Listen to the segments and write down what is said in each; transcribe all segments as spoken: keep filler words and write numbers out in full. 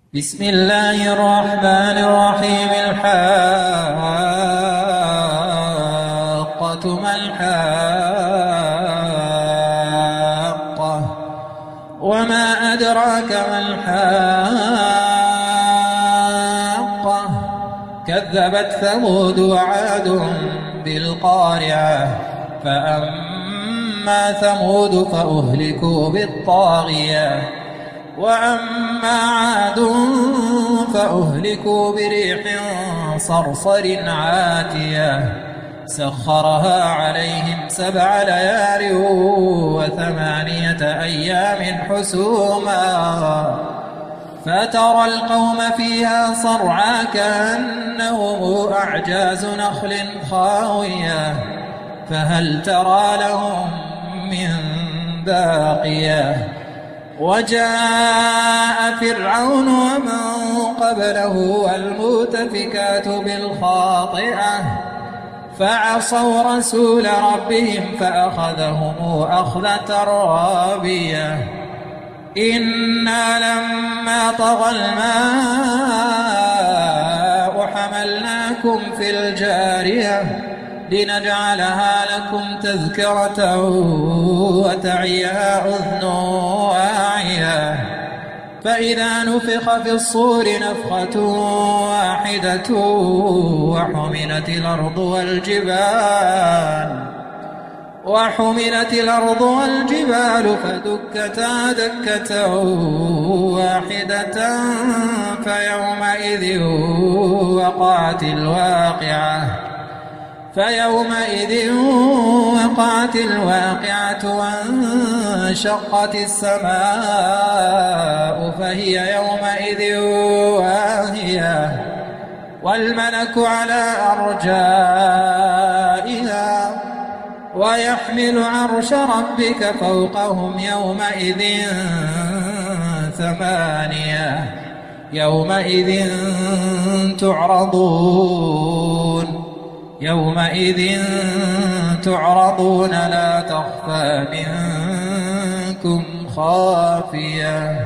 بسم الله الرحمن الرحيم. الحاقة ما الحاقة وما أدراك ما الحاقة كذبت ثمود وعاد بالقارعة فأما ثمود فأهلكوا بالطاغية وأما عاد فأهلكوا بريح صرصر عاتية سخرها عليهم سبع ليال وثمانية أيام حسوما فترى القوم فيها صرعى كأنهم أعجاز نخل خاوية فهل ترى لهم من باقية وجاء فرعون ومن قبله والمؤتفكات بالخاطئة فعصوا رسول ربهم فأخذهم أخذة رابية إنا لما طغى الماء حملناكم في الجارية لنجعلها لكم تذكرة وتعيها أذن واعية فإذا نفخ في الصور نفخة واحدة وحملت الأرض والجبال وحملت الأرض والجبال فدكتا دكة واحدة فيومئذ وقعت الواقعة فيومئذ وقعت الواقعة وانشقت السماء فهي يومئذ واهية والملك على أرجائها ويحمل عرش ربك فوقهم يومئذ ثمانية يومئذ تعرضون يومئذ تعرضون لا تخفى منكم خافية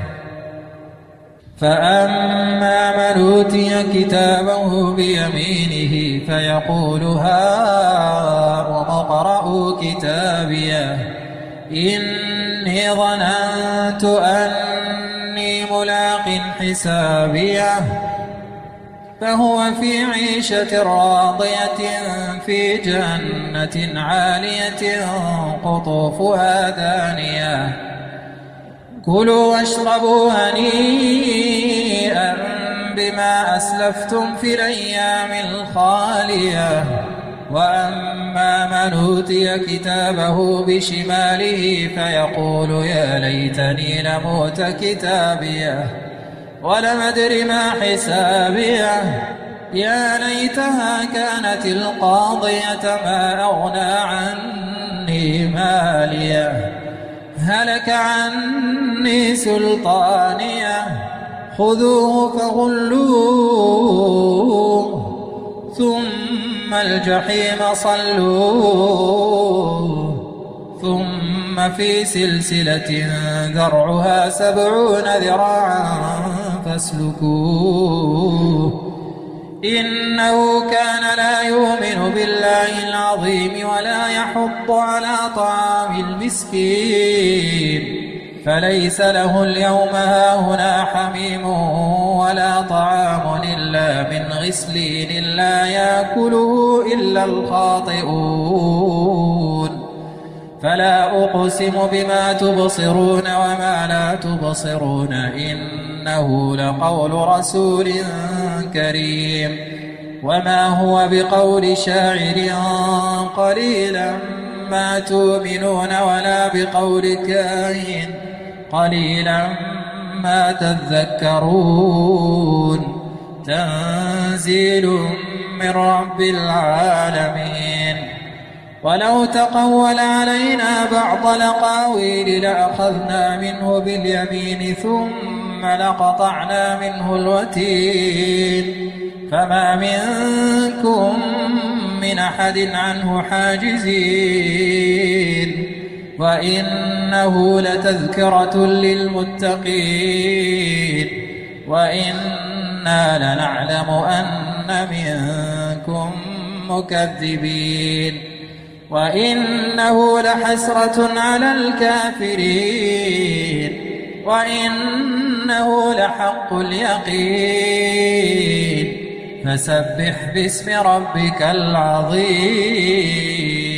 فأما من أوتي كتابه بيمينه فيقول هاؤم اقرءوا كتابيه إني ظننت أني ملاق حسابيه فهو في عيشة راضية في جنة عالية قطوفها دانية كلوا واشربوا هنيئا بما أسلفتم في الأيام الخالية وأما من أوتي كتابه بشماله فيقول يا ليتني لموت كتابيه ولم أدر ما حسابيه يا ليتها كانت القاضية ما أغنى عني ماليه هلك عني سلطانيه خذوه فغلوه ثم الجحيم صلوه ثم في سلسلة ذرعها سبعون ذراعا فاسلكوه إنه كان لا يؤمن بالله العظيم ولا يحض على طعام المسكين فليس له اليوم هاهنا حميم ولا طعام إلا من غسلين لا يأكله إلا الخاطئون فلا أقسم بما تبصرون وما لا تبصرون إنه لقول رسول كريم وما هو بقول شاعر قليلا ما تؤمنون ولا بقول كاهن قليلا ما تذكرون تنزيل من رب العالمين ولو تقول علينا بعض الأقاويل لأخذنا منه باليمين ثم لقطعنا منه الوتين فما منكم من أحد عنه حاجزين وإنه لتذكرة للمتقين وإنا لنعلم أن منكم مكذبين وإنه لحسرة على الكافرين وإنه لحق اليقين فسبح باسم ربك العظيم.